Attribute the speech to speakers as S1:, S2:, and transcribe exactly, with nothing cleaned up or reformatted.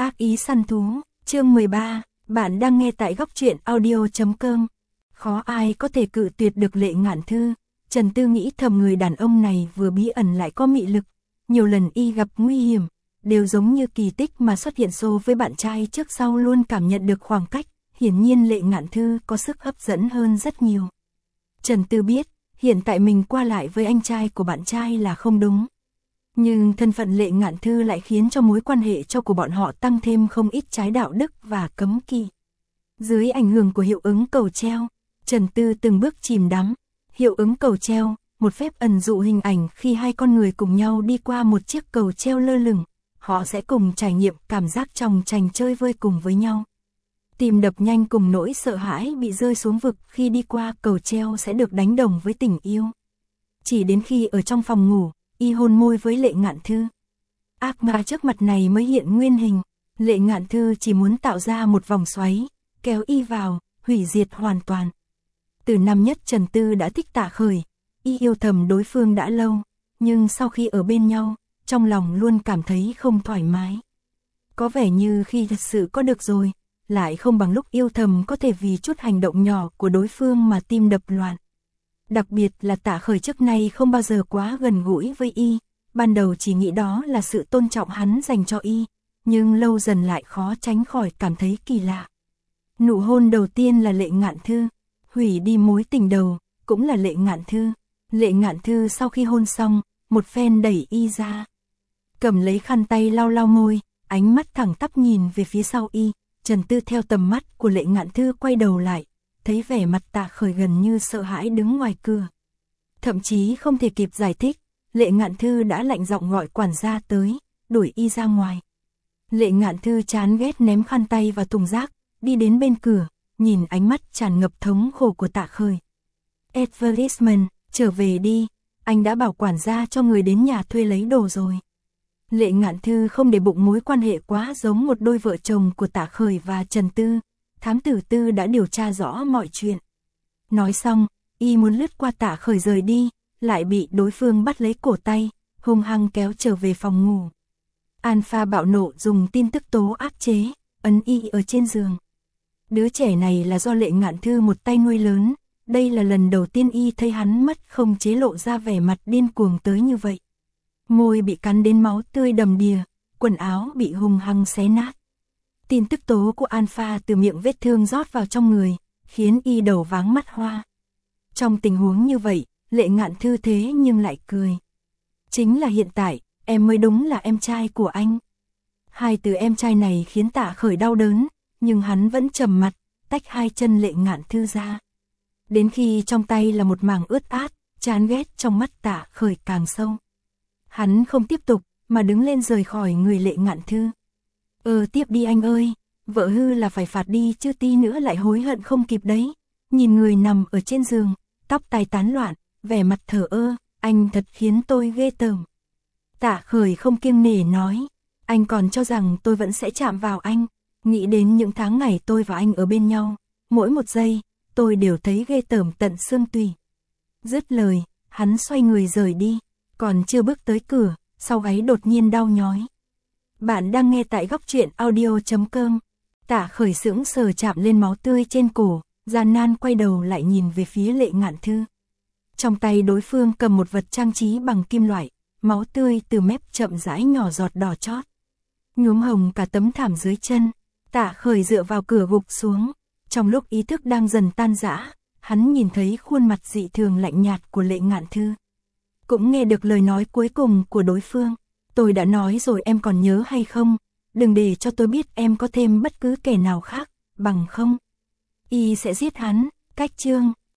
S1: Ác ý săn thú, chương mười ba, bạn đang nghe tại góc truyện audio chấm com. Khó ai có thể cự tuyệt được Lệ Ngạn Thư. Trần Tư nghĩ thầm người đàn ông này vừa bí ẩn lại có mị lực, nhiều lần y gặp nguy hiểm, đều giống như kỳ tích mà xuất hiện xô với bạn trai trước sau luôn cảm nhận được khoảng cách, hiển nhiên Lệ Ngạn Thư có sức hấp dẫn hơn rất nhiều. Trần Tư biết, hiện tại mình qua lại với anh trai của bạn trai là không đúng. Nhưng thân phận Lệ Ngạn Thư lại khiến cho mối quan hệ cho của bọn họ tăng thêm không ít trái đạo đức và cấm kỵ. Dưới ảnh hưởng của hiệu ứng cầu treo, Trần Tư từng bước chìm đắm. Hiệu ứng cầu treo, một phép ẩn dụ hình ảnh khi hai con người cùng nhau đi qua một chiếc cầu treo lơ lửng, họ sẽ cùng trải nghiệm cảm giác trong trành chơi vơi cùng với nhau. Tim đập nhanh cùng nỗi sợ hãi bị rơi xuống vực khi đi qua cầu treo sẽ được đánh đồng với tình yêu. Chỉ đến khi ở trong phòng ngủ, y hôn môi với Lệ Ngạn Thư. Ác ma trước mặt này mới hiện nguyên hình, Lệ Ngạn Thư chỉ muốn tạo ra một vòng xoáy, kéo y vào, hủy diệt hoàn toàn. Từ năm nhất Trần Tư đã thích Tạ Khởi, y yêu thầm đối phương đã lâu, nhưng sau khi ở bên nhau, trong lòng luôn cảm thấy không thoải mái. Có vẻ như khi thật sự có được rồi, lại không bằng lúc yêu thầm có thể vì chút hành động nhỏ của đối phương mà tim đập loạn. Đặc biệt là Tạ Khởi trước nay không bao giờ quá gần gũi với y, ban đầu chỉ nghĩ đó là sự tôn trọng hắn dành cho y, nhưng lâu dần lại khó tránh khỏi cảm thấy kỳ lạ. Nụ hôn đầu tiên là Lệ Ngạn Thư, hủy đi mối tình đầu, cũng là Lệ Ngạn Thư. Lệ Ngạn Thư sau khi hôn xong, một phen đẩy y ra. Cầm lấy khăn tay lau lau môi, ánh mắt thẳng tắp nhìn về phía sau y, Trần Tư theo tầm mắt của Lệ Ngạn Thư quay đầu lại, thấy vẻ mặt Tạ Khởi gần như sợ hãi đứng ngoài cửa. Thậm chí không thể kịp giải thích, Lệ Ngạn Thư đã lạnh giọng gọi quản gia tới, đuổi y ra ngoài. Lệ Ngạn Thư chán ghét ném khăn tay vào thùng rác, đi đến bên cửa, nhìn ánh mắt tràn ngập thống khổ của Tạ Khởi. Advertisement, trở về đi, anh đã bảo quản gia cho người đến nhà thuê lấy đồ rồi. Lệ Ngạn Thư không để bụng mối quan hệ quá giống một đôi vợ chồng của Tạ Khởi và Trần Tư, thám tử Tư đã điều tra rõ mọi chuyện. Nói xong, y muốn lướt qua Tạ Khởi rời đi, lại bị đối phương bắt lấy cổ tay, hung hăng kéo trở về phòng ngủ. Alpha bạo nộ dùng tin tức tố áp chế, ấn y ở trên giường. Đứa trẻ này là do Lệ Ngạn Thư một tay nuôi lớn, đây là lần đầu tiên y thấy hắn mất không chế lộ ra vẻ mặt điên cuồng tới như vậy. Môi bị cắn đến máu tươi đầm đìa, quần áo bị hung hăng xé nát. Tin tức tố của Alpha từ miệng vết thương rót vào trong người, khiến y đầu váng mắt hoa. Trong tình huống như vậy, Lệ Ngạn Thư thế nhưng lại cười. Chính là hiện tại, em mới đúng là em trai của anh. Hai từ em trai này khiến Tạ Khởi đau đớn, nhưng hắn vẫn trầm mặt, tách hai chân Lệ Ngạn Thư ra. Đến khi trong tay là một mảng ướt át, chán ghét trong mắt Tạ Khởi càng sâu. Hắn không tiếp tục, mà đứng lên rời khỏi người Lệ Ngạn Thư. Ờ tiếp đi anh ơi, vợ hư là phải phạt đi chứ tí nữa lại hối hận không kịp đấy. Nhìn người nằm ở trên giường, tóc tai tán loạn, vẻ mặt thờ ơ, anh thật khiến tôi ghê tởm. Tạ Khởi không kiêng nể nói, anh còn cho rằng tôi vẫn sẽ chạm vào anh, nghĩ đến những tháng ngày tôi và anh ở bên nhau, mỗi một giây, tôi đều thấy ghê tởm tận xương tủy. Dứt lời, hắn xoay người rời đi, còn chưa bước tới cửa, sau gáy đột nhiên đau nhói. Bạn đang nghe tại góc truyện audio chấm com. Tạ Khởi sững sờ chạm lên máu tươi trên cổ, gian nan quay đầu lại nhìn về phía Lệ Ngạn Thư. Trong tay đối phương cầm một vật trang trí bằng kim loại, máu tươi từ mép chậm rãi nhỏ giọt đỏ chót. Nhuốm hồng cả tấm thảm dưới chân, Tạ Khởi dựa vào cửa gục xuống. Trong lúc ý thức đang dần tan rã, hắn nhìn thấy khuôn mặt dị thường lạnh nhạt của Lệ Ngạn Thư. Cũng nghe được lời nói cuối cùng của đối phương. Tôi đã nói rồi em còn nhớ hay không? Đừng để cho tôi biết em có thêm bất cứ kẻ nào khác, bằng không y sẽ giết hắn. Cách chương